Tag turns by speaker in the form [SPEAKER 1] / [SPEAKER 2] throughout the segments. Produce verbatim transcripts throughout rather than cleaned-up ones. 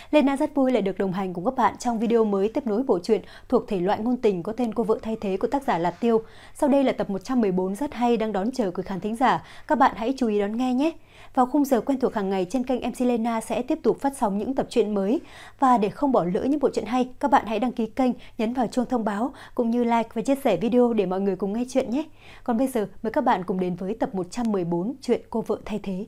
[SPEAKER 1] Lena rất vui lại được đồng hành cùng các bạn trong video mới tiếp nối bộ truyện thuộc thể loại ngôn tình có tên Cô vợ thay thế của tác giả Lạt Tiêu. Sau đây là tập một trăm mười bốn rất hay đang đón chờ quý khán thính giả. Các bạn hãy chú ý đón nghe nhé. Vào khung giờ quen thuộc hàng ngày trên kênh em xê Lena sẽ tiếp tục phát sóng những tập truyện mới. Và để không bỏ lỡ những bộ truyện hay, các bạn hãy đăng ký kênh, nhấn vào chuông thông báo cũng như like và chia sẻ video để mọi người cùng nghe chuyện nhé. Còn bây giờ mời các bạn cùng đến với tập một trăm mười bốn truyện Cô vợ thay thế.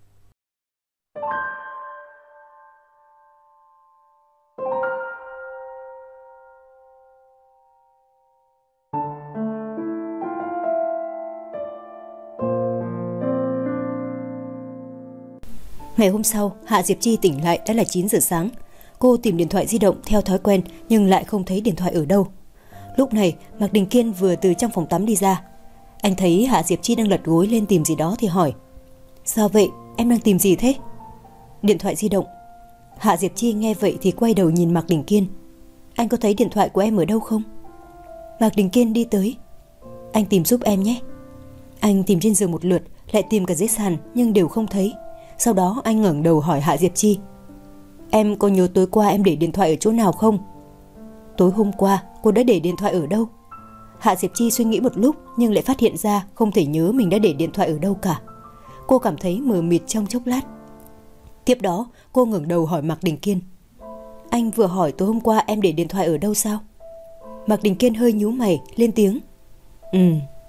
[SPEAKER 1] Ngày hôm sau, Hạ Diệp Chi tỉnh lại đã là chín giờ sáng. Cô tìm điện thoại di động theo thói quen nhưng lại không thấy điện thoại ở đâu. Lúc này, Mạc Đình Kiên vừa từ trong phòng tắm đi ra. Anh thấy Hạ Diệp Chi đang lật gối lên tìm gì đó thì hỏi: "Sao vậy? Em đang tìm gì thế?" "Điện thoại di động." Hạ Diệp Chi nghe vậy thì quay đầu nhìn Mạc Đình Kiên. "Anh có thấy điện thoại của em ở đâu không?" Mạc Đình Kiên đi tới. "Anh tìm giúp em nhé." Anh tìm trên giường một lượt, lại tìm cả dưới sàn nhưng đều không thấy. Sau đó anh ngẩng đầu hỏi Hạ Diệp Chi: "Em có nhớ tối qua em để điện thoại ở chỗ nào không?" "Tối hôm qua cô đã để điện thoại ở đâu?" Hạ Diệp Chi suy nghĩ một lúc nhưng lại phát hiện ra không thể nhớ mình đã để điện thoại ở đâu cả. Cô cảm thấy mờ mịt trong chốc lát. Tiếp đó cô ngẩng đầu hỏi Mạc Đình Kiên: "Anh vừa hỏi tối hôm qua em để điện thoại ở đâu sao?" Mạc Đình Kiên hơi nhíu mày lên tiếng: "Ừ."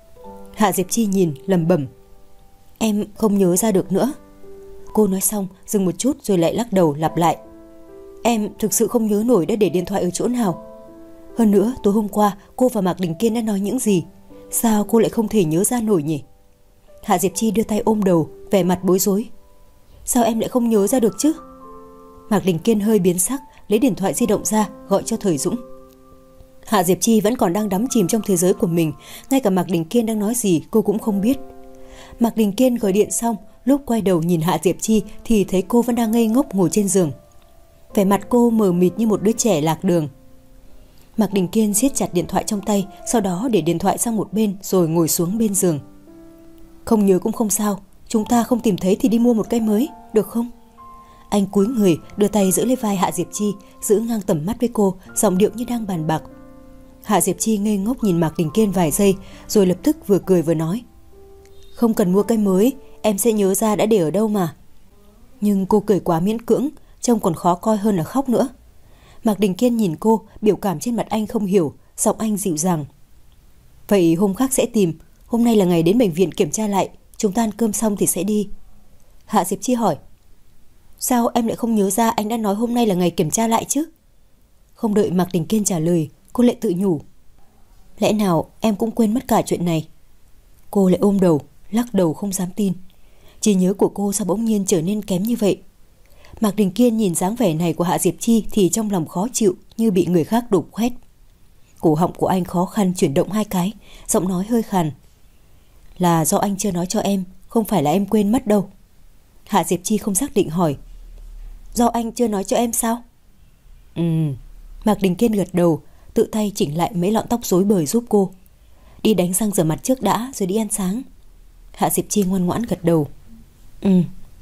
[SPEAKER 1] Hạ Diệp Chi nhìn lẩm bẩm: "Em không nhớ ra được nữa." Cô nói xong dừng một chút rồi lại lắc đầu lặp lại: "Em thực sự không nhớ nổi đã để điện thoại ở chỗ nào. Hơn nữa tối hôm qua cô và Mạc Đình Kiên đã nói những gì? Sao cô lại không thể nhớ ra nổi nhỉ?" Hạ Diệp Chi đưa tay ôm đầu, vẻ mặt bối rối: "Sao em lại không nhớ ra được chứ?" Mạc Đình Kiên hơi biến sắc, lấy điện thoại di động ra gọi cho Thời Dũng. Hạ Diệp Chi vẫn còn đang đắm chìm trong thế giới của mình, ngay cả Mạc Đình Kiên đang nói gì cô cũng không biết. Mạc Đình Kiên gọi điện xong, lúc quay đầu nhìn Hạ Diệp Chi thì thấy cô vẫn đang ngây ngốc ngồi trên giường. Vẻ mặt cô mờ mịt như một đứa trẻ lạc đường. Mạc Đình Kiên siết chặt điện thoại trong tay, sau đó để điện thoại sang một bên rồi ngồi xuống bên giường. "Không nhớ cũng không sao, chúng ta không tìm thấy thì đi mua một cái mới, được không?" Anh cúi người, đưa tay giữ lấy vai Hạ Diệp Chi, giữ ngang tầm mắt với cô, giọng điệu như đang bàn bạc. Hạ Diệp Chi ngây ngốc nhìn Mạc Đình Kiên vài giây, rồi lập tức vừa cười vừa nói: "Không cần mua cái mới, em sẽ nhớ ra đã để ở đâu mà." Nhưng cô cười quá miễn cưỡng, trông còn khó coi hơn là khóc nữa. Mạc Đình Kiên nhìn cô, biểu cảm trên mặt anh không hiểu, giọng anh dịu dàng: "Vậy hôm khác sẽ tìm, hôm nay là ngày đến bệnh viện kiểm tra lại, chúng ta ăn cơm xong thì sẽ đi." Hạ Diệp Chi hỏi: "Sao em lại không nhớ ra anh đã nói hôm nay là ngày kiểm tra lại chứ?" Không đợi Mạc Đình Kiên trả lời, cô lại tự nhủ: "Lẽ nào em cũng quên mất cả chuyện này?" Cô lại ôm đầu, lắc đầu không dám tin. Trí nhớ của cô sao bỗng nhiên trở nên kém như vậy? Mạc Đình Kiên nhìn dáng vẻ này của Hạ Diệp Chi thì trong lòng khó chịu như bị người khác đục khoét. Cổ họng của anh khó khăn chuyển động hai cái, giọng nói hơi khàn: "Là do anh chưa nói cho em, không phải là em quên mất đâu." Hạ Diệp Chi không xác định hỏi: "Do anh chưa nói cho em sao?" Ừ. Mạc Đình Kiên gật đầu, tự tay chỉnh lại mấy lọn tóc rối bời giúp cô. "Đi đánh răng rửa mặt trước đã rồi đi ăn sáng." Hạ Diệp Chi ngoan ngoãn gật đầu. Ừ.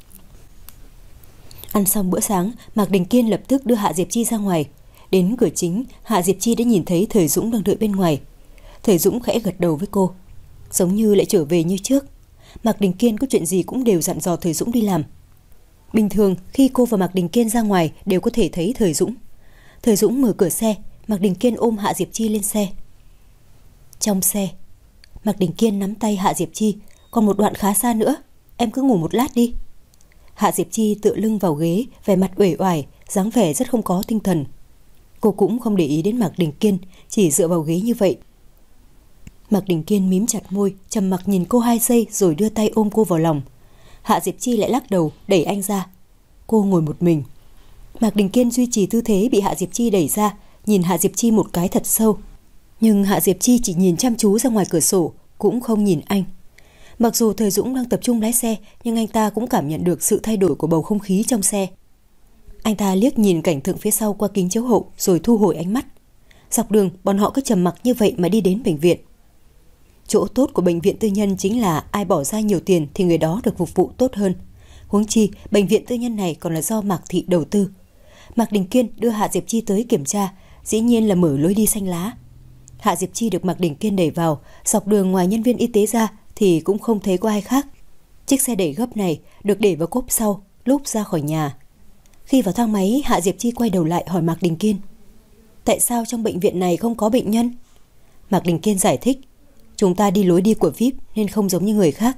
[SPEAKER 1] Ăn xong bữa sáng, Mạc Đình Kiên lập tức đưa Hạ Diệp Chi ra ngoài. Đến cửa chính, Hạ Diệp Chi đã nhìn thấy Thời Dũng đang đợi bên ngoài. Thời Dũng khẽ gật đầu với cô, giống như lại trở về như trước. Mạc Đình Kiên có chuyện gì cũng đều dặn dò Thời Dũng đi làm. Bình thường khi cô và Mạc Đình Kiên ra ngoài đều có thể thấy Thời Dũng. Thời Dũng mở cửa xe, Mạc Đình Kiên ôm Hạ Diệp Chi lên xe. Trong xe, Mạc Đình Kiên nắm tay Hạ Diệp Chi: "Còn một đoạn khá xa nữa, em cứ ngủ một lát đi." Hạ Diệp Chi tựa lưng vào ghế, vẻ mặt uể oải, dáng vẻ rất không có tinh thần. Cô cũng không để ý đến Mạc Đình Kiên, chỉ dựa vào ghế như vậy. Mạc Đình Kiên mím chặt môi, trầm mặc nhìn cô hai giây rồi đưa tay ôm cô vào lòng. Hạ Diệp Chi lại lắc đầu, đẩy anh ra. Cô ngồi một mình. Mạc Đình Kiên duy trì tư thế bị Hạ Diệp Chi đẩy ra, nhìn Hạ Diệp Chi một cái thật sâu. Nhưng Hạ Diệp Chi chỉ nhìn chăm chú ra ngoài cửa sổ, cũng không nhìn anh. Mặc dù Thời Dũng đang tập trung lái xe, nhưng anh ta cũng cảm nhận được sự thay đổi của bầu không khí trong xe. Anh ta liếc nhìn cảnh tượng phía sau qua kính chiếu hậu rồi thu hồi ánh mắt. Dọc đường bọn họ cứ trầm mặc như vậy mà đi đến bệnh viện. Chỗ tốt của bệnh viện tư nhân chính là ai bỏ ra nhiều tiền thì người đó được phục vụ tốt hơn. Huống chi bệnh viện tư nhân này còn là do Mạc Thị đầu tư. Mạc Đình Kiên đưa Hạ Diệp Chi tới kiểm tra, dĩ nhiên là mở lối đi xanh lá. Hạ Diệp Chi được Mạc Đình Kiên đẩy vào, dọc đường ngoài nhân viên y tế ra thì cũng không thấy có ai khác. Chiếc xe đẩy gấp này được để vào cốp sau lúc ra khỏi nhà. Khi vào thang máy, Hạ Diệp Chi quay đầu lại hỏi Mạc Đình Kiên: tại sao trong bệnh viện này không có bệnh nhân? Mạc Đình Kiên giải thích: chúng ta đi lối đi của vi ai pi nên không giống như người khác.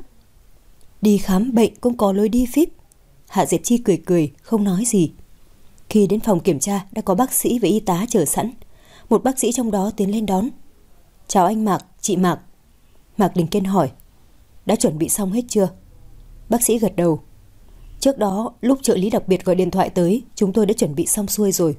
[SPEAKER 1] Đi khám bệnh cũng có lối đi vi ai pi. Hạ Diệp Chi cười cười, không nói gì. Khi đến phòng kiểm tra đã có bác sĩ và y tá chờ sẵn. Một bác sĩ trong đó tiến lên đón. Chào anh Mạc, chị Mạc. Mạc Đình Kiên hỏi: đã chuẩn bị xong hết chưa? Bác sĩ gật đầu. Trước đó, lúc trợ lý đặc biệt gọi điện thoại tới, chúng tôi đã chuẩn bị xong xuôi rồi.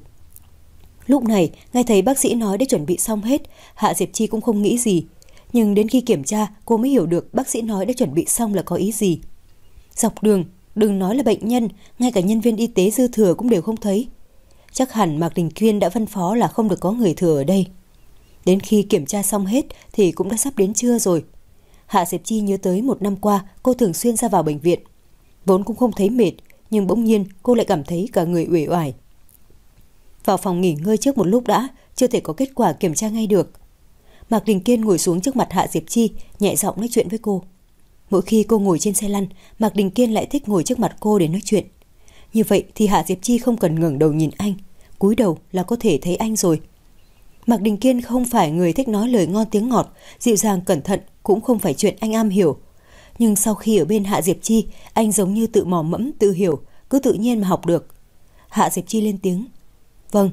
[SPEAKER 1] Lúc này, nghe thấy bác sĩ nói đã chuẩn bị xong hết, Hạ Diệp Chi cũng không nghĩ gì. Nhưng đến khi kiểm tra, cô mới hiểu được bác sĩ nói đã chuẩn bị xong là có ý gì. Dọc đường, đừng nói là bệnh nhân, ngay cả nhân viên y tế dư thừa cũng đều không thấy. Chắc hẳn Mạc Đình Kiên đã phân phó là không được có người thừa ở đây. Đến khi kiểm tra xong hết thì cũng đã sắp đến trưa rồi. Hạ Diệp Chi nhớ tới một năm qua cô thường xuyên ra vào bệnh viện. Vốn cũng không thấy mệt, nhưng bỗng nhiên cô lại cảm thấy cả người uể oải. Vào phòng nghỉ ngơi trước một lúc đã, chưa thể có kết quả kiểm tra ngay được. Mạc Đình Kiên ngồi xuống trước mặt Hạ Diệp Chi, nhẹ giọng nói chuyện với cô. Mỗi khi cô ngồi trên xe lăn, Mạc Đình Kiên lại thích ngồi trước mặt cô để nói chuyện. Như vậy thì Hạ Diệp Chi không cần ngẩng đầu nhìn anh, cúi đầu là có thể thấy anh rồi. Mạc Đình Kiên không phải người thích nói lời ngon tiếng ngọt, dịu dàng cẩn thận, cũng không phải chuyện anh am hiểu. Nhưng sau khi ở bên Hạ Diệp Chi, anh giống như tự mò mẫm, tự hiểu, cứ tự nhiên mà học được. Hạ Diệp Chi lên tiếng: vâng.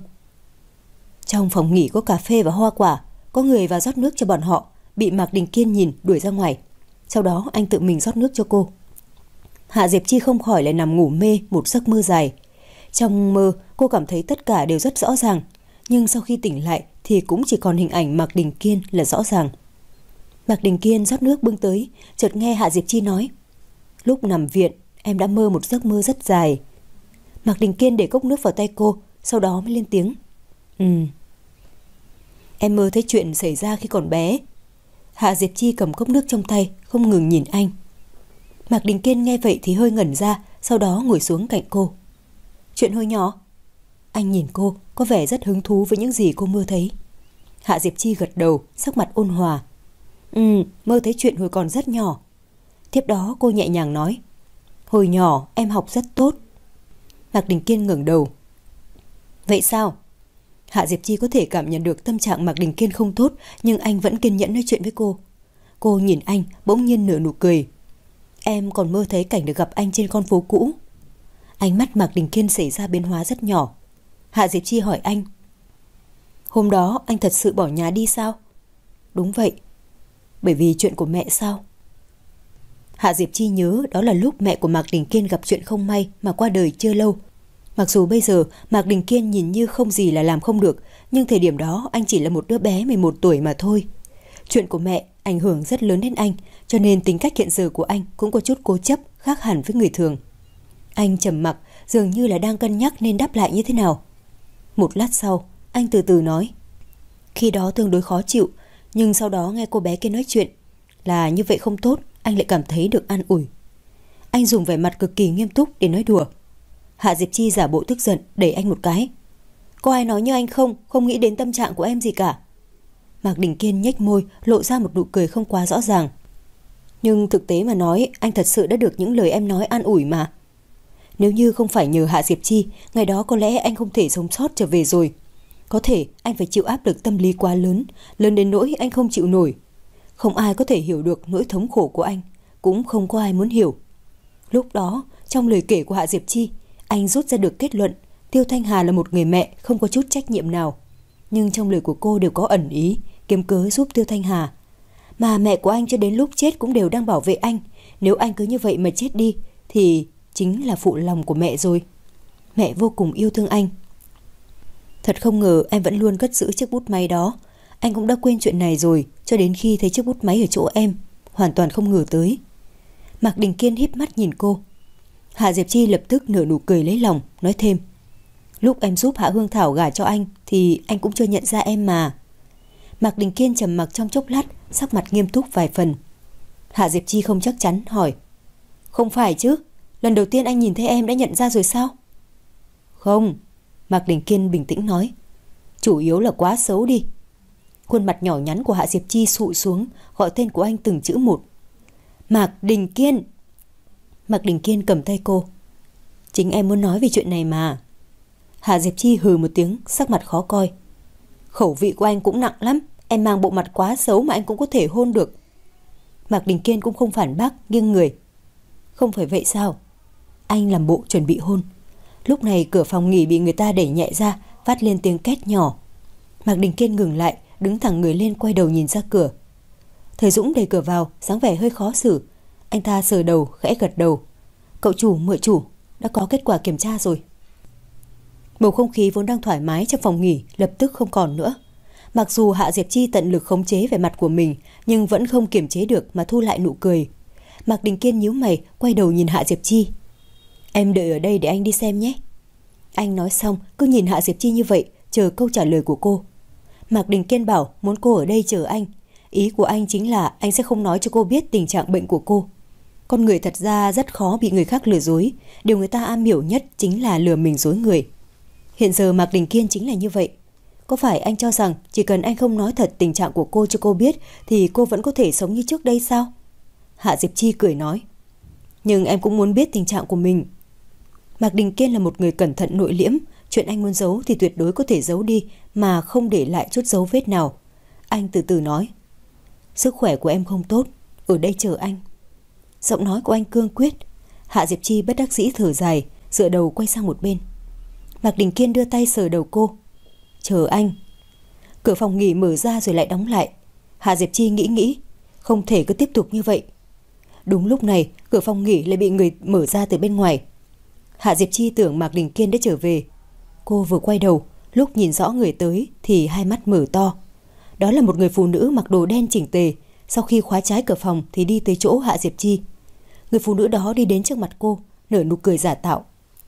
[SPEAKER 1] Trong phòng nghỉ có cà phê và hoa quả, có người vào rót nước cho bọn họ, bị Mạc Đình Kiên nhìn đuổi ra ngoài. Sau đó anh tự mình rót nước cho cô. Hạ Diệp Chi không khỏi lại nằm ngủ mê một giấc mơ dài. Trong mơ cô cảm thấy tất cả đều rất rõ ràng, nhưng sau khi tỉnh lại thì cũng chỉ còn hình ảnh Mạc Đình Kiên là rõ ràng. Mạc Đình Kiên rót nước bưng tới, chợt nghe Hạ Diệp Chi nói: lúc nằm viện em đã mơ một giấc mơ rất dài. Mạc Đình Kiên để cốc nước vào tay cô, sau đó mới lên tiếng: Ừ. Em mơ thấy chuyện xảy ra khi còn bé. Hạ Diệp Chi cầm cốc nước trong tay, không ngừng nhìn anh. Mạc Đình Kiên nghe vậy thì hơi ngẩn ra, sau đó ngồi xuống cạnh cô. Chuyện hồi nhỏ? Anh nhìn cô, có vẻ rất hứng thú với những gì cô mơ thấy. Hạ Diệp Chi gật đầu, sắc mặt ôn hòa. Ừ, mơ thấy chuyện hồi còn rất nhỏ. Tiếp đó cô nhẹ nhàng nói: hồi nhỏ em học rất tốt. Mạc Đình Kiên ngẩng đầu. Vậy sao? Hạ Diệp Chi có thể cảm nhận được tâm trạng Mạc Đình Kiên không tốt, nhưng anh vẫn kiên nhẫn nói chuyện với cô. Cô nhìn anh, bỗng nhiên nở nụ cười. Em còn mơ thấy cảnh được gặp anh trên con phố cũ. Ánh mắt Mạc Đình Kiên xảy ra biến hóa rất nhỏ. Hạ Diệp Chi hỏi anh: hôm đó anh thật sự bỏ nhà đi sao? Đúng vậy. Bởi vì chuyện của mẹ sao? Hạ Diệp Chi nhớ đó là lúc mẹ của Mạc Đình Kiên gặp chuyện không may mà qua đời chưa lâu. Mặc dù bây giờ Mạc Đình Kiên nhìn như không gì là làm không được, nhưng thời điểm đó anh chỉ là một đứa bé mười một tuổi mà thôi. Chuyện của mẹ ảnh hưởng rất lớn đến anh, cho nên tính cách hiện giờ của anh cũng có chút cố chấp, khác hẳn với người thường. Anh trầm mặc, dường như là đang cân nhắc nên đáp lại như thế nào. Một lát sau, anh từ từ nói: khi đó tương đối khó chịu, nhưng sau đó nghe cô bé kia nói chuyện là như vậy không tốt, anh lại cảm thấy được an ủi. Anh dùng vẻ mặt cực kỳ nghiêm túc để nói đùa. Hạ Diệp Chi giả bộ tức giận, đẩy anh một cái. Có ai nói như anh không, không nghĩ đến tâm trạng của em gì cả. Mạc Đình Kiên nhếch môi, lộ ra một nụ cười không quá rõ ràng. Nhưng thực tế mà nói, anh thật sự đã được những lời em nói an ủi mà. Nếu như không phải nhờ Hạ Diệp Chi, ngày đó có lẽ anh không thể sống sót trở về rồi. Có thể anh phải chịu áp lực tâm lý quá lớn, lớn đến nỗi anh không chịu nổi. Không ai có thể hiểu được nỗi thống khổ của anh, cũng không có ai muốn hiểu. Lúc đó, trong lời kể của Hạ Diệp Chi, anh rút ra được kết luận Tiêu Thanh Hà là một người mẹ không có chút trách nhiệm nào. Nhưng trong lời của cô đều có ẩn ý, kiếm cớ giúp Tiêu Thanh Hà. Mà mẹ của anh cho đến lúc chết cũng đều đang bảo vệ anh. Nếu anh cứ như vậy mà chết đi thì chính là phụ lòng của mẹ rồi. Mẹ vô cùng yêu thương anh. Thật không ngờ em vẫn luôn cất giữ chiếc bút máy đó. Anh cũng đã quên chuyện này rồi, cho đến khi thấy chiếc bút máy ở chỗ em, hoàn toàn không ngờ tới. Mạc Đình Kiên híp mắt nhìn cô. Hạ Diệp Chi lập tức nở nụ cười lấy lòng, nói thêm: lúc em giúp Hạ Hương Thảo gả cho anh thì anh cũng chưa nhận ra em mà. Mạc Đình Kiên trầm mặc trong chốc lát, sắc mặt nghiêm túc vài phần. Hạ Diệp Chi không chắc chắn hỏi: không phải chứ, lần đầu tiên anh nhìn thấy em đã nhận ra rồi sao? Không, Mạc Đình Kiên bình tĩnh nói. Chủ yếu là quá xấu đi. Khuôn mặt nhỏ nhắn của Hạ Diệp Chi sụ xuống, gọi tên của anh từng chữ một. Mạc Đình Kiên. Mạc Đình Kiên cầm tay cô. Chính em muốn nói về chuyện này mà. Hạ Diệp Chi hừ một tiếng, sắc mặt khó coi. Khẩu vị của anh cũng nặng lắm. Em mang bộ mặt quá xấu mà anh cũng có thể hôn được. Mạc Đình Kiên cũng không phản bác, nghiêng người. Không phải vậy sao? Anh làm bộ chuẩn bị hôn. Lúc này cửa phòng nghỉ bị người ta đẩy nhẹ ra, phát lên tiếng két nhỏ. Mạc Đình Kiên ngừng lại, đứng thẳng người lên, quay đầu nhìn ra cửa. Thời Dũng đẩy cửa vào, dáng vẻ hơi khó xử. Anh ta sờ đầu, khẽ gật đầu. Cậu chủ, mợ chủ, đã có kết quả kiểm tra rồi. Bầu không khí vốn đang thoải mái trong phòng nghỉ lập tức không còn nữa. Mặc dù Hạ Diệp Chi tận lực khống chế vẻ mặt của mình, nhưng vẫn không kiềm chế được mà thu lại nụ cười. Mạc Đình Kiên nhíu mày, quay đầu nhìn Hạ Diệp Chi. Em đợi ở đây để anh đi xem nhé. Anh nói xong cứ nhìn Hạ Diệp Chi như vậy, chờ câu trả lời của cô. Mạc Đình Kiên bảo muốn cô ở đây chờ anh. Ý của anh chính là anh sẽ không nói cho cô biết tình trạng bệnh của cô. Con người thật ra rất khó bị người khác lừa dối. Điều người ta am hiểu nhất chính là lừa mình dối người. Hiện giờ Mạc Đình Kiên chính là như vậy. Có phải anh cho rằng chỉ cần anh không nói thật tình trạng của cô cho cô biết thì cô vẫn có thể sống như trước đây sao? Hạ Diệp Chi cười nói. Nhưng em cũng muốn biết tình trạng của mình. Mạc Đình Kiên là một người cẩn thận nội liễm. Chuyện anh muốn giấu thì tuyệt đối có thể giấu đi mà không để lại chút dấu vết nào. Anh từ từ nói. Sức khỏe của em không tốt, ở đây chờ anh. Giọng nói của anh cương quyết. Hạ Diệp Chi bất đắc dĩ thở dài, dựa đầu quay sang một bên. Mạc Đình Kiên đưa tay sờ đầu cô. Chờ anh. Cửa phòng nghỉ mở ra rồi lại đóng lại. Hạ Diệp Chi nghĩ nghĩ, không thể cứ tiếp tục như vậy. Đúng lúc này, cửa phòng nghỉ lại bị người mở ra từ bên ngoài. Hạ Diệp Chi tưởng Mạc Đình Kiên đã trở về. Cô vừa quay đầu, lúc nhìn rõ người tới thì hai mắt mở to. Đó là một người phụ nữ mặc đồ đen chỉnh tề. Sau khi khóa trái cửa phòng thì đi tới chỗ Hạ Diệp Chi. Người phụ nữ đó đi đến trước mặt cô, nở nụ cười giả tạo.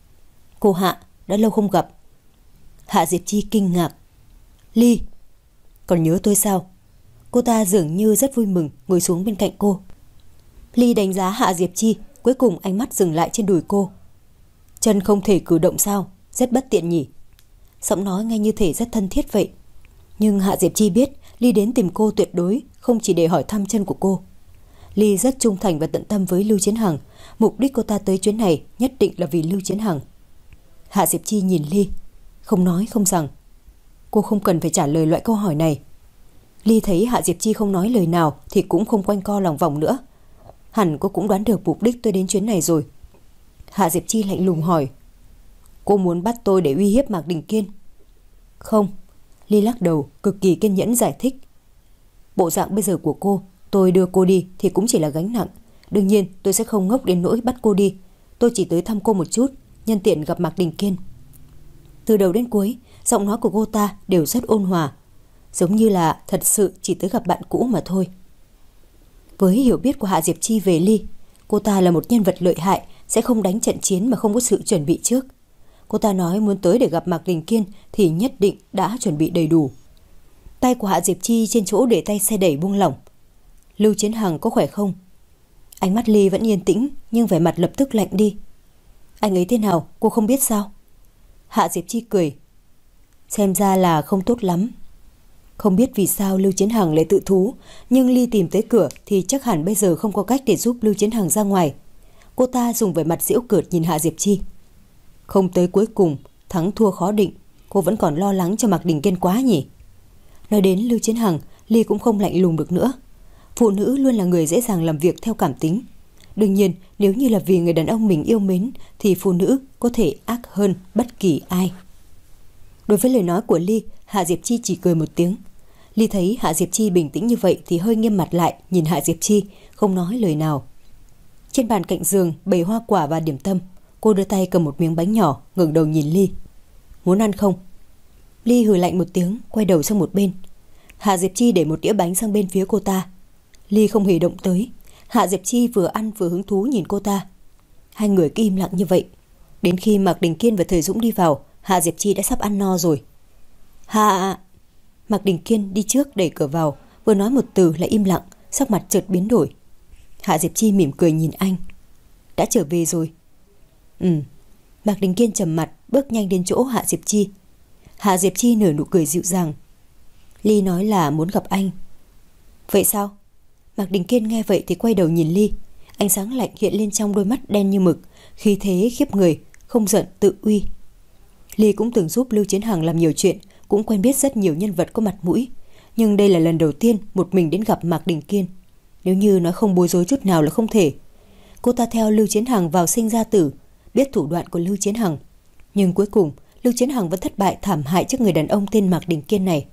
[SPEAKER 1] Cô Hạ, đã lâu không gặp. Hạ Diệp Chi kinh ngạc. Ly, còn nhớ tôi sao? Cô ta dường như rất vui mừng, ngồi xuống bên cạnh cô. Ly đánh giá Hạ Diệp Chi, cuối cùng ánh mắt dừng lại trên đùi cô. Chân không thể cử động sao? Rất bất tiện nhỉ? Giọng nói nghe như thể rất thân thiết vậy. Nhưng Hạ Diệp Chi biết Ly đến tìm cô tuyệt đối không chỉ để hỏi thăm chân của cô. Ly rất trung thành và tận tâm với Lưu Chiến Hằng. Mục đích cô ta tới chuyến này nhất định là vì Lưu Chiến Hằng. Hạ Diệp Chi nhìn Ly, không nói không rằng. Cô không cần phải trả lời loại câu hỏi này. Ly thấy Hạ Diệp Chi không nói lời nào thì cũng không quanh co lòng vòng nữa. Hẳn cô cũng đoán được mục đích tôi đến chuyến này rồi. Hạ Diệp Chi lạnh lùng hỏi. Cô muốn bắt tôi để uy hiếp Mạc Đình Kiên? Không. Ly lắc đầu, cực kỳ kiên nhẫn giải thích. Bộ dạng bây giờ của cô, tôi đưa cô đi thì cũng chỉ là gánh nặng. Đương nhiên tôi sẽ không ngốc đến nỗi bắt cô đi. Tôi chỉ tới thăm cô một chút, nhân tiện gặp Mạc Đình Kiên. Từ đầu đến cuối, giọng nói của cô ta đều rất ôn hòa, giống như là thật sự chỉ tới gặp bạn cũ mà thôi. Với hiểu biết của Hạ Diệp Chi về Ly, cô ta là một nhân vật lợi hại, sẽ không đánh trận chiến mà không có sự chuẩn bị trước. Cô ta nói muốn tới để gặp Mạc Đình Kiên thì nhất định đã chuẩn bị đầy đủ. Tay của Hạ Diệp Chi trên chỗ để tay xe đẩy buông lỏng. Lưu Chiến Hằng có khỏe không? Ánh mắt Ly vẫn yên tĩnh nhưng vẻ mặt lập tức lạnh đi. Anh ấy thế nào cô không biết sao? Hạ Diệp Chi cười. Xem ra là không tốt lắm. Không biết vì sao Lưu Chiến Hằng lại tự thú, nhưng Ly tìm tới cửa thì chắc hẳn bây giờ không có cách để giúp Lưu Chiến Hằng ra ngoài. Cô ta dùng vẻ mặt giễu cợt nhìn Hạ Diệp Chi. Không tới cuối cùng, thắng thua khó định, cô vẫn còn lo lắng cho Mạc Đình Kiên quá nhỉ? Nói đến Lưu Chiến Hằng, Ly cũng không lạnh lùng được nữa. Phụ nữ luôn là người dễ dàng làm việc theo cảm tính. Đương nhiên, nếu như là vì người đàn ông mình yêu mến thì phụ nữ có thể ác hơn bất kỳ ai. Đối với lời nói của Ly, Hạ Diệp Chi chỉ cười một tiếng. Ly thấy Hạ Diệp Chi bình tĩnh như vậy thì hơi nghiêm mặt lại, nhìn Hạ Diệp Chi, không nói lời nào. Trên bàn cạnh giường bày hoa quả và điểm tâm. Cô đưa tay cầm một miếng bánh nhỏ, ngẩng đầu nhìn Ly. Muốn ăn không? Ly hừ lạnh một tiếng, quay đầu sang một bên. Hạ Diệp Chi để một đĩa bánh sang bên phía cô ta. Ly không hề động tới. Hạ Diệp Chi vừa ăn vừa hứng thú nhìn cô ta. Hai người cứ im lặng như vậy. Đến khi Mạc Đình Kiên và Thời Dũng đi vào, Hạ Diệp Chi đã sắp ăn no rồi. Hạ... Mạc Đình Kiên đi trước đẩy cửa vào, vừa nói một từ lại im lặng, sắc mặt chợt biến đổi. Hạ Diệp Chi mỉm cười nhìn anh. Đã trở về rồi. Ừ. Mạc Đình Kiên trầm mặt, bước nhanh đến chỗ Hạ Diệp Chi. Hạ Diệp Chi nở nụ cười dịu dàng. Ly nói là muốn gặp anh. Vậy sao? Mạc Đình Kiên nghe vậy thì quay đầu nhìn Ly. Ánh sáng lạnh hiện lên trong đôi mắt đen như mực, khí thế khiếp người, không giận tự uy. Ly cũng từng giúp Lưu Chiến Hằng làm nhiều chuyện, cũng quen biết rất nhiều nhân vật có mặt mũi, nhưng đây là lần đầu tiên một mình đến gặp Mạc Đình Kiên. Nếu như nói không bối rối chút nào là không thể. Cô ta theo Lưu Chiến Hằng vào sinh ra tử, biết thủ đoạn của Lưu Chiến Hằng, nhưng cuối cùng Lưu Chiến Hằng vẫn thất bại thảm hại trước người đàn ông tên Mạc Đình Kiên này.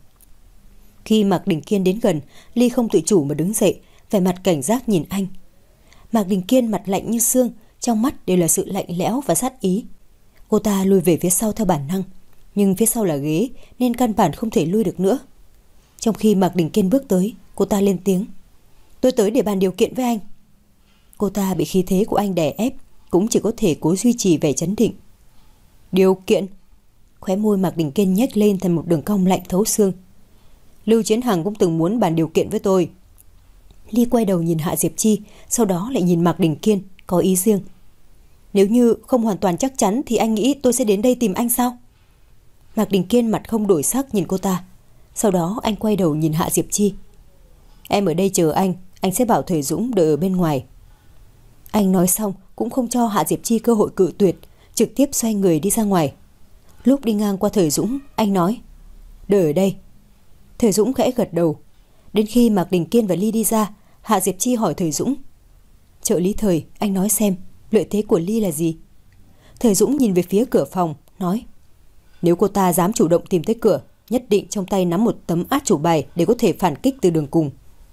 [SPEAKER 1] Khi Mạc Đình Kiên đến gần, Ly không tự chủ mà đứng dậy, vẻ mặt cảnh giác nhìn anh. Mạc Đình Kiên mặt lạnh như xương, trong mắt đều là sự lạnh lẽo và sát ý. Cô ta lùi về phía sau theo bản năng, nhưng phía sau là ghế nên căn bản không thể lui được nữa. Trong khi Mạc Đình Kiên bước tới, cô ta lên tiếng. Tôi tới để bàn điều kiện với anh. Cô ta bị khí thế của anh đè ép, cũng chỉ có thể cố duy trì vẻ trấn định. Điều kiện? Khóe môi Mạc Đình Kiên nhếch lên thành một đường cong lạnh thấu xương. Lưu Chiến Hằng cũng từng muốn bàn điều kiện với tôi. Ly quay đầu nhìn Hạ Diệp Chi, sau đó lại nhìn Mạc Đình Kiên, có ý riêng. Nếu như không hoàn toàn chắc chắn thì anh nghĩ tôi sẽ đến đây tìm anh sao? Mạc Đình Kiên mặt không đổi sắc nhìn cô ta. Sau đó anh quay đầu nhìn Hạ Diệp Chi. Em ở đây chờ anh, anh sẽ bảo Thời Dũng đợi ở bên ngoài. Anh nói xong cũng không cho Hạ Diệp Chi cơ hội cự tuyệt, trực tiếp xoay người đi ra ngoài. Lúc đi ngang qua Thời Dũng, anh nói, đợi ở đây. Thời Dũng khẽ gật đầu. Đến khi Mạc Đình Kiên và Ly đi ra, Hạ Diệp Chi hỏi Thời Dũng, trợ lý Thời, anh nói xem lợi thế của Ly là gì? Thời Dũng nhìn về phía cửa phòng, nói, nếu cô ta dám chủ động tìm tới cửa, nhất định trong tay nắm một tấm át chủ bài để có thể phản kích từ đường cùng.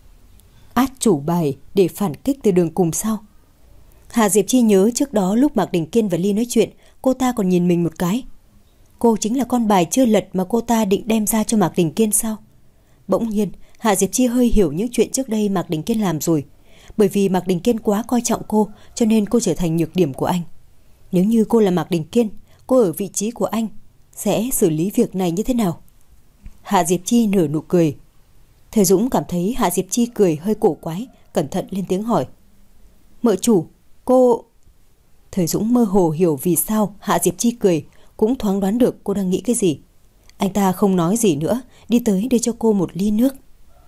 [SPEAKER 1] Át chủ bài để phản kích từ đường cùng sao? Hạ Diệp Chi nhớ trước đó lúc Mạc Đình Kiên và Ly nói chuyện, cô ta còn nhìn mình một cái. Cô chính là con bài chưa lật mà cô ta định đem ra cho Mạc Đình Kiên sao? Bỗng nhiên, Hạ Diệp Chi hơi hiểu những chuyện trước đây Mạc Đình Kiên làm rồi. Bởi vì Mạc Đình Kiên quá coi trọng cô, cho nên cô trở thành nhược điểm của anh. Nếu như cô là Mạc Đình Kiên, cô ở vị trí của anh, sẽ xử lý việc này như thế nào? Hạ Diệp Chi nở nụ cười. Thời Dũng cảm thấy Hạ Diệp Chi cười hơi cổ quái, cẩn thận lên tiếng hỏi, mợ chủ, cô... Thời Dũng mơ hồ hiểu vì sao Hạ Diệp Chi cười, cũng thoáng đoán được cô đang nghĩ cái gì. Anh ta không nói gì nữa, đi tới đưa cho cô một ly nước.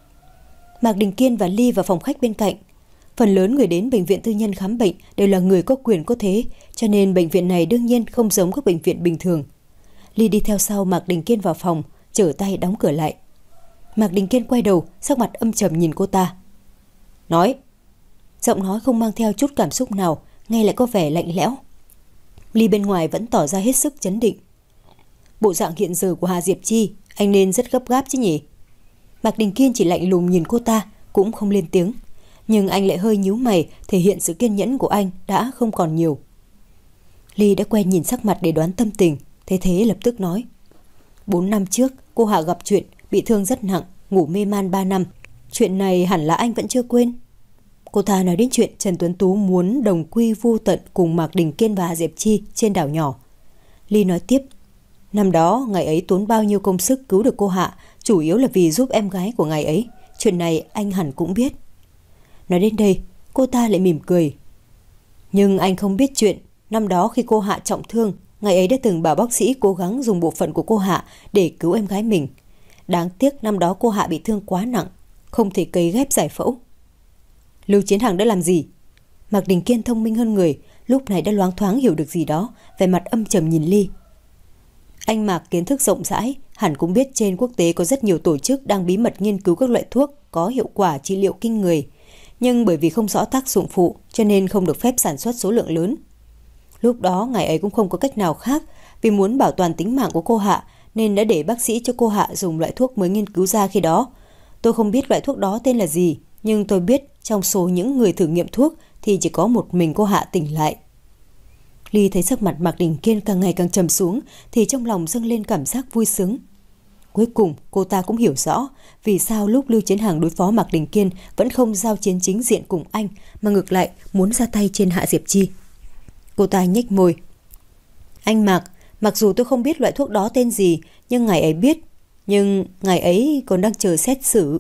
[SPEAKER 1] Mạc Đình Kiên và Ly vào phòng khách bên cạnh. Phần lớn người đến bệnh viện tư nhân khám bệnh đều là người có quyền có thế, cho nên bệnh viện này đương nhiên không giống các bệnh viện bình thường. Ly đi theo sau Mạc Đình Kiên vào phòng, trở tay đóng cửa lại. Mạc Đình Kiên quay đầu, sắc mặt âm trầm nhìn cô ta. Nói. Giọng nói không mang theo chút cảm xúc nào, nghe lại có vẻ lạnh lẽo. Ly bên ngoài vẫn tỏ ra hết sức chấn định. Bộ dạng hiện giờ của Hà Diệp Chi, anh nên rất gấp gáp chứ nhỉ? Mạc Đình Kiên chỉ lạnh lùng nhìn cô ta, cũng không lên tiếng. Nhưng anh lại hơi nhíu mày, thể hiện sự kiên nhẫn của anh đã không còn nhiều. Ly đã quen nhìn sắc mặt để đoán tâm tình, thế thế lập tức nói. Bốn năm trước, cô Hạ gặp chuyện, bị thương rất nặng, ngủ mê man ba năm. Chuyện này hẳn là anh vẫn chưa quên. Cô ta nói đến chuyện Trần Tuấn Tú muốn đồng quy vu tận cùng Mạc Đình Kiên và Hà Diệp Chi trên đảo nhỏ. Ly nói tiếp. Năm đó, ngày ấy tốn bao nhiêu công sức cứu được cô Hạ, chủ yếu là vì giúp em gái của ngày ấy. Chuyện này anh hẳn cũng biết. Nói đến đây, cô ta lại mỉm cười. Nhưng anh không biết chuyện, năm đó khi cô Hạ trọng thương, ngày ấy đã từng bảo bác sĩ cố gắng dùng bộ phận của cô Hạ để cứu em gái mình. Đáng tiếc năm đó cô Hạ bị thương quá nặng, không thể cấy ghép giải phẫu. Lưu Chiến Hằng đã làm gì? Mạc Đình Kiên thông minh hơn người, lúc này đã loáng thoáng hiểu được gì đó, vẻ mặt âm trầm nhìn Ly. Anh Mạc kiến thức rộng rãi, hẳn cũng biết trên quốc tế có rất nhiều tổ chức đang bí mật nghiên cứu các loại thuốc có hiệu quả trị liệu kinh người. Nhưng bởi vì không rõ tác dụng phụ cho nên không được phép sản xuất số lượng lớn. Lúc đó ngài ấy cũng không có cách nào khác, vì muốn bảo toàn tính mạng của cô Hạ nên đã để bác sĩ cho cô Hạ dùng loại thuốc mới nghiên cứu ra khi đó. Tôi không biết loại thuốc đó tên là gì, nhưng tôi biết trong số những người thử nghiệm thuốc thì chỉ có một mình cô Hạ tỉnh lại. Ly thấy sắc mặt Mạc Đình Kiên càng ngày càng trầm xuống thì trong lòng dâng lên cảm giác vui sướng. Cuối cùng cô ta cũng hiểu rõ vì sao lúc Lưu Chiến Hằng đối phó Mạc Đình Kiên vẫn không giao chiến chính diện cùng anh mà ngược lại muốn ra tay trên Hạ Diệp Chi. Cô ta nhếch môi. Anh Mạc, mặc dù tôi không biết loại thuốc đó tên gì nhưng ngài ấy biết, nhưng ngài ấy còn đang chờ xét xử.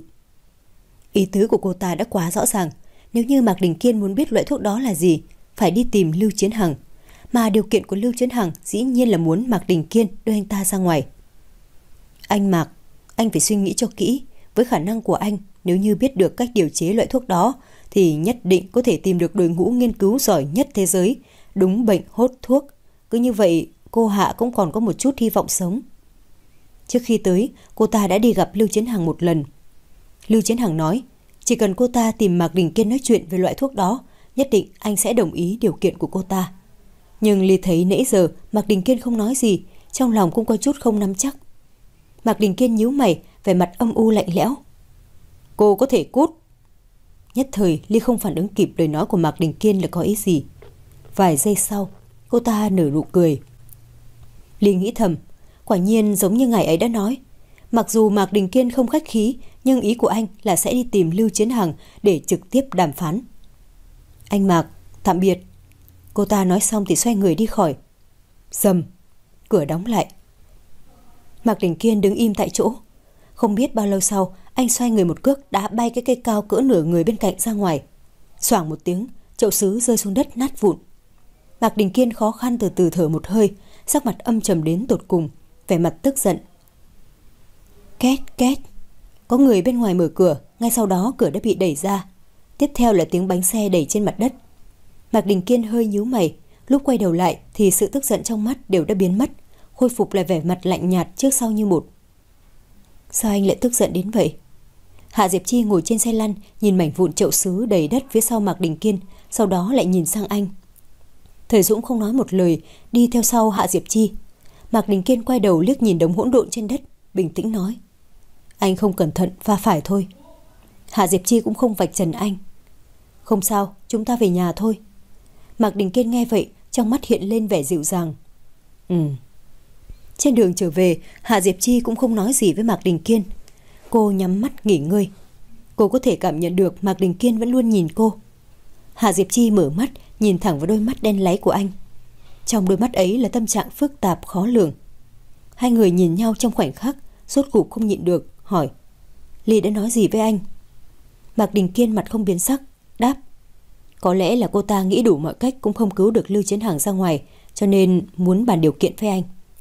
[SPEAKER 1] Ý tứ của cô ta đã quá rõ ràng. Nếu như Mạc Đình Kiên muốn biết loại thuốc đó là gì, phải đi tìm Lưu Chiến Hằng. mà điều kiện của Lưu Chấn Hằng dĩ nhiên là muốn Mạc Đình Kiên đưa anh ta ra ngoài. Anh Mạc, anh phải suy nghĩ cho kỹ. Với khả năng của anh, nếu như biết được cách điều chế loại thuốc đó thì nhất định có thể tìm được đội ngũ nghiên cứu giỏi nhất thế giới, đúng bệnh hốt thuốc. Cứ như vậy, cô Hạ cũng còn có một chút hy vọng sống. Trước khi tới, cô ta đã đi gặp Lưu Chấn Hằng một lần. Lưu Chấn Hằng nói, chỉ cần cô ta tìm Mạc Đình Kiên nói chuyện về loại thuốc đó, nhất định anh sẽ đồng ý điều kiện của cô ta. Nhưng Ly thấy nãy giờ Mạc Đình Kiên không nói gì, trong lòng cũng có chút không nắm chắc. Mạc Đình Kiên nhíu mày, vẻ mặt âm u lạnh lẽo. Cô có thể cút. Nhất thời Ly không phản ứng kịp lời nói của Mạc Đình Kiên là có ý gì. Vài giây sau, cô ta nở nụ cười. Ly nghĩ thầm, quả nhiên giống như ngày ấy đã nói. Mặc dù Mạc Đình Kiên không khách khí, nhưng ý của anh là sẽ đi tìm Lưu Chấn Hằng để trực tiếp đàm phán. Anh Mạc, tạm biệt. Cô ta nói xong thì xoay người đi khỏi. Rầm, cửa đóng lại. Mạc Đình Kiên đứng im tại chỗ. Không biết bao lâu sau, anh xoay người một cước đá bay cái cây cao cỡ nửa người bên cạnh ra ngoài. Xoảng một tiếng, chậu sứ rơi xuống đất nát vụn. Mạc Đình Kiên khó khăn từ từ thở một hơi, sắc mặt âm trầm đến tột cùng, vẻ mặt tức giận. Két két, có người bên ngoài mở cửa, ngay sau đó cửa đã bị đẩy ra. Tiếp theo là tiếng bánh xe đẩy trên mặt đất. Mạc Đình Kiên hơi nhíu mày, lúc quay đầu lại thì sự tức giận trong mắt đều đã biến mất, khôi phục lại vẻ mặt lạnh nhạt trước sau như một. Sao anh lại tức giận đến vậy? Hạ Diệp Chi ngồi trên xe lăn, nhìn mảnh vụn chậu sứ đầy đất phía sau Mạc Đình Kiên, sau đó lại nhìn sang anh. Thời Dũng không nói một lời, đi theo sau Hạ Diệp Chi. Mạc Đình Kiên quay đầu liếc nhìn đống hỗn độn trên đất, bình tĩnh nói. Anh không cẩn thận, va phải thôi. Hạ Diệp Chi cũng không vạch trần anh. Không sao, chúng ta về nhà thôi. Mạc Đình Kiên nghe vậy, trong mắt hiện lên vẻ dịu dàng. Ừ. Trên đường trở về, Hạ Diệp Chi cũng không nói gì với Mạc Đình Kiên. Cô nhắm mắt nghỉ ngơi. Cô có thể cảm nhận được Mạc Đình Kiên vẫn luôn nhìn cô. Hạ Diệp Chi mở mắt, nhìn thẳng vào đôi mắt đen láy của anh. Trong đôi mắt ấy là tâm trạng phức tạp khó lường. Hai người nhìn nhau trong khoảnh khắc, rốt cuộc không nhịn được, hỏi. Ly đã nói gì với anh? Mạc Đình Kiên mặt không biến sắc, đáp. Có lẽ là cô ta nghĩ đủ mọi cách cũng không cứu được Lưu Chấn Hằng ra ngoài, cho nên muốn bàn điều kiện với anh.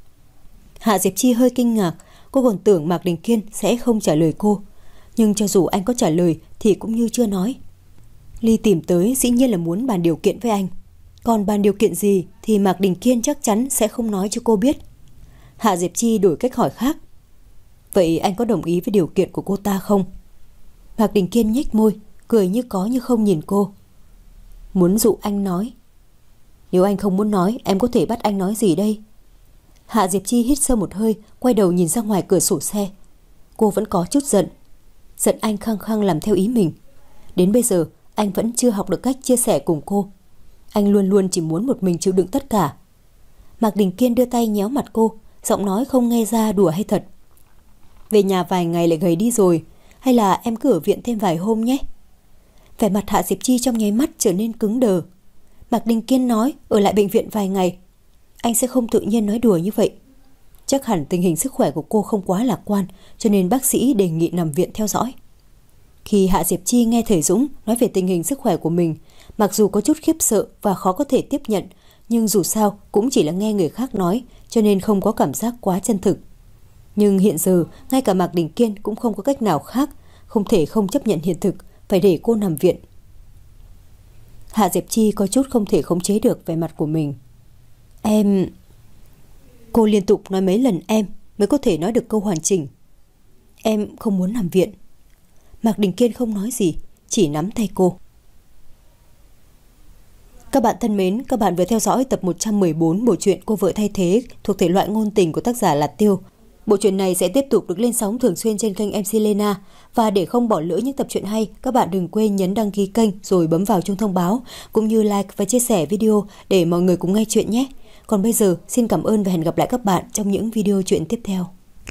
[SPEAKER 1] Hạ Diệp Chi hơi kinh ngạc, cô còn tưởng Mạc Đình Kiên sẽ không trả lời cô. Nhưng cho dù anh có trả lời thì cũng như chưa nói. Ly tìm tới dĩ nhiên là muốn bàn điều kiện với anh. Còn bàn điều kiện gì thì Mạc Đình Kiên chắc chắn sẽ không nói cho cô biết. Hạ Diệp Chi đổi cách hỏi khác. Vậy anh có đồng ý với điều kiện của cô ta không? Mạc Đình Kiên nhếch môi, cười như có như không nhìn cô. Muốn dụ anh nói. Nếu anh không muốn nói, em có thể bắt anh nói gì đây? Hạ Diệp Chi hít sâu một hơi, quay đầu nhìn ra ngoài cửa sổ xe. Cô vẫn có chút giận. Giận anh khăng khăng làm theo ý mình. Đến bây giờ, anh vẫn chưa học được cách chia sẻ cùng cô. Anh luôn luôn chỉ muốn một mình chịu đựng tất cả. Mạc Đình Kiên đưa tay nhéo mặt cô, giọng nói không nghe ra đùa hay thật. Về nhà vài ngày lại gầy đi rồi, hay là em cứ ở viện thêm vài hôm nhé. Vẻ mặt Hạ Diệp Chi trong nháy mắt trở nên cứng đờ. Mạc Đình Kiên nói ở lại bệnh viện vài ngày. Anh sẽ không tự nhiên nói đùa như vậy. Chắc hẳn tình hình sức khỏe của cô không quá lạc quan, cho nên bác sĩ đề nghị nằm viện theo dõi. Khi Hạ Diệp Chi nghe Thầy Dũng nói về tình hình sức khỏe của mình, mặc dù có chút khiếp sợ và khó có thể tiếp nhận, nhưng dù sao cũng chỉ là nghe người khác nói, cho nên không có cảm giác quá chân thực. Nhưng hiện giờ, ngay cả Mạc Đình Kiên cũng không có cách nào khác, không thể không chấp nhận hiện thực, phải để cô nằm viện. Hạ Diệp Chi có chút không thể khống chế được vẻ mặt của mình. Em... Cô liên tục nói mấy lần em mới có thể nói được câu hoàn chỉnh. Em không muốn nằm viện. Mạc Đình Kiên không nói gì, chỉ nắm tay cô. Các bạn thân mến, các bạn vừa theo dõi tập một trăm mười bốn bộ truyện Cô vợ thay thế thuộc thể loại ngôn tình của tác giả Lạt Tiêu. Bộ truyện này sẽ tiếp tục được lên sóng thường xuyên trên kênh em xê Lena. Và để không bỏ lỡ những tập truyện hay, các bạn đừng quên nhấn đăng ký kênh rồi bấm vào chuông thông báo, cũng như like và chia sẻ video để mọi người cùng nghe chuyện nhé. Còn bây giờ, xin cảm ơn và hẹn gặp lại các bạn trong những video truyện tiếp theo.